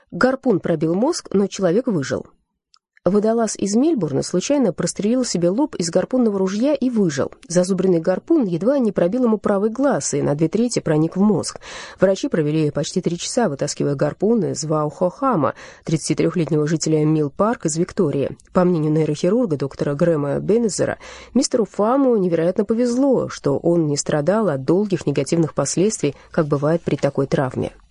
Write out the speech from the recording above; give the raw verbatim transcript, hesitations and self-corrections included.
Гарпун пробил мозг, но человек выжил. Водолаз из Мельбурна случайно прострелил себе лоб из гарпунного ружья и выжил. Зазубренный гарпун едва не пробил ему правый глаз и на две трети проник в мозг. Врачи провели почти три часа, вытаскивая гарпун из Ваухохама, тридцатитрёхлетнего жителя Милл-Парк из Виктории. По мнению нейрохирурга доктора Грэма Беннезера, мистеру Фаму невероятно повезло, что он не страдал от долгих негативных последствий, как бывает при такой травме.